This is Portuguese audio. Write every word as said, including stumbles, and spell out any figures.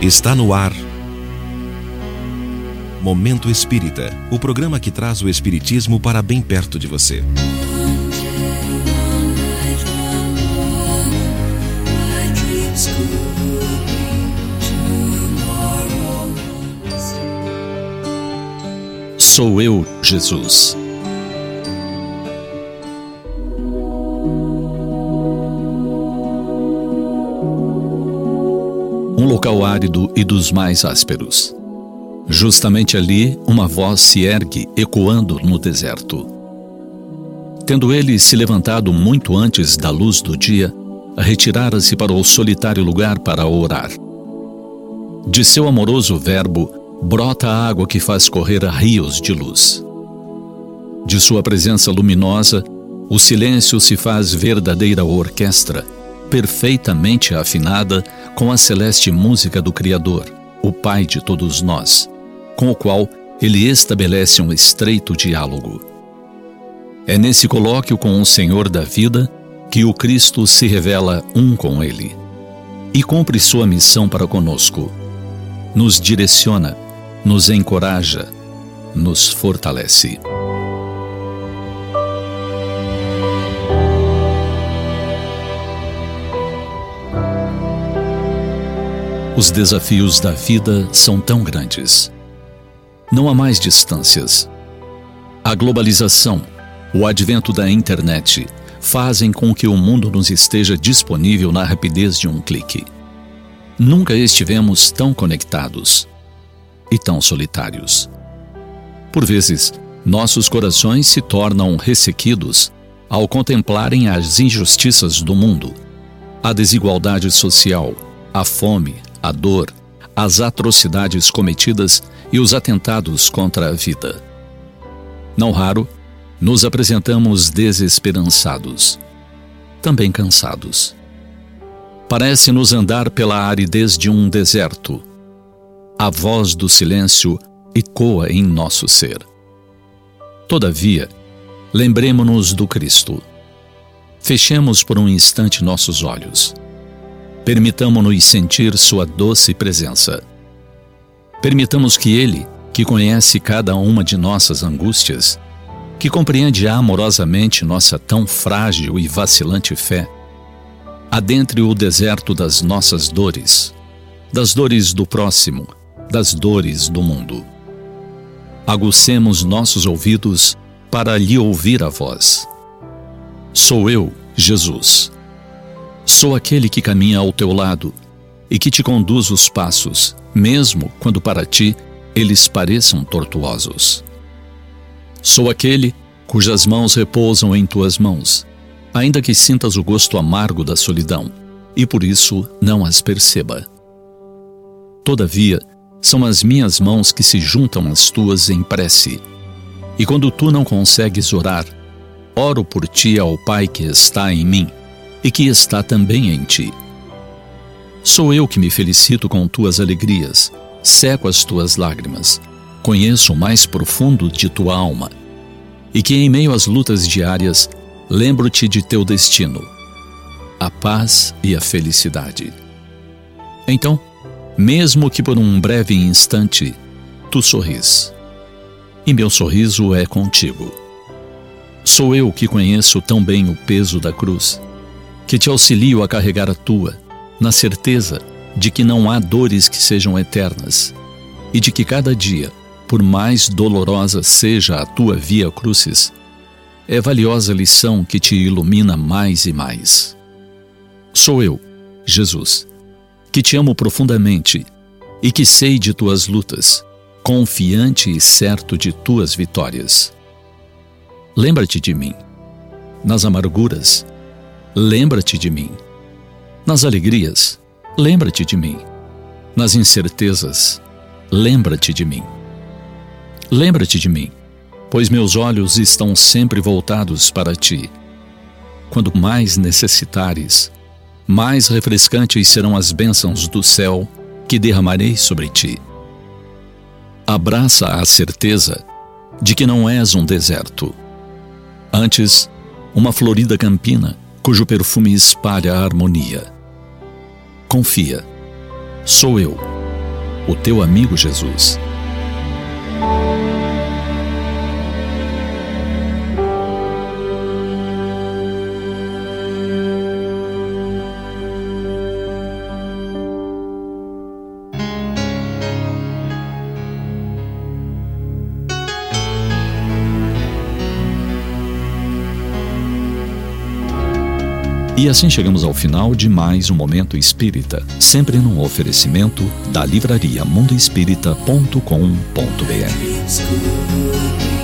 Está no ar Momento Espírita, o programa que traz o Espiritismo para bem perto de você. Sou eu, Jesus. Um local árido e dos mais ásperos. Justamente ali, uma voz se ergue, ecoando no deserto. Tendo ele se levantado muito antes da luz do dia, retirara-se para o solitário lugar para orar. De seu amoroso verbo, brota a água que faz correr a rios de luz. De sua presença luminosa, o silêncio se faz verdadeira orquestra, perfeitamente afinada com a celeste música do Criador, o Pai de todos nós, com o qual ele estabelece um estreito diálogo. É nesse colóquio com o Senhor da vida que o Cristo se revela um com ele e cumpre sua missão para conosco. Nos direciona, nos encoraja, nos fortalece. Os desafios da vida são tão grandes. Não há mais distâncias. A globalização, o advento da internet, fazem com que o mundo nos esteja disponível na rapidez de um clique. Nunca estivemos tão conectados e tão solitários. Por vezes, nossos corações se tornam ressequidos ao contemplarem as injustiças do mundo, a desigualdade social, a fome, a dor, as atrocidades cometidas e os atentados contra a vida. Não raro, nos apresentamos desesperançados, também cansados. Parece-nos andar pela aridez de um deserto. A voz do silêncio ecoa em nosso ser. Todavia, lembremo-nos do Cristo. Fechemos por um instante nossos olhos. Permitamo-nos sentir sua doce presença. Permitamos que Ele, que conhece cada uma de nossas angústias, que compreende amorosamente nossa tão frágil e vacilante fé, adentre o deserto das nossas dores, das dores do próximo, das dores do mundo. Aguçemos nossos ouvidos para lhe ouvir a voz. Sou eu, Jesus. Sou aquele que caminha ao teu lado e que te conduz os passos, mesmo quando para ti eles pareçam tortuosos. Sou aquele cujas mãos repousam em tuas mãos, ainda que sintas o gosto amargo da solidão e por isso não as perceba. Todavia, são as minhas mãos que se juntam às tuas em prece, e quando tu não consegues orar, oro por ti ao Pai que está em mim e que está também em ti. Sou eu que me felicito com tuas alegrias, seco as tuas lágrimas, conheço o mais profundo de tua alma, e que em meio às lutas diárias, lembro-te de teu destino, a paz e a felicidade. Então, mesmo que por um breve instante, tu sorris, e meu sorriso é contigo. Sou eu que conheço tão bem o peso da cruz, que te auxilio a carregar a tua, na certeza de que não há dores que sejam eternas, e de que cada dia, por mais dolorosa seja a tua via crucis, é valiosa lição que te ilumina mais e mais. Sou eu, Jesus, que te amo profundamente e que sei de tuas lutas, confiante e certo de tuas vitórias. Lembra-te de mim. Nas amarguras, lembra-te de mim. Nas alegrias, lembra-te de mim. Nas incertezas, lembra-te de mim. Lembra-te de mim, pois meus olhos estão sempre voltados para ti. Quando mais necessitares, mais refrescantes serão as bênçãos do céu que derramarei sobre ti. Abraça a certeza de que não és um deserto. Antes, uma florida campina, cujo perfume espalha a harmonia. Confia, sou eu, o teu amigo Jesus. E assim chegamos ao final de mais um Momento Espírita, sempre num oferecimento da livraria mundo espírita ponto com ponto br.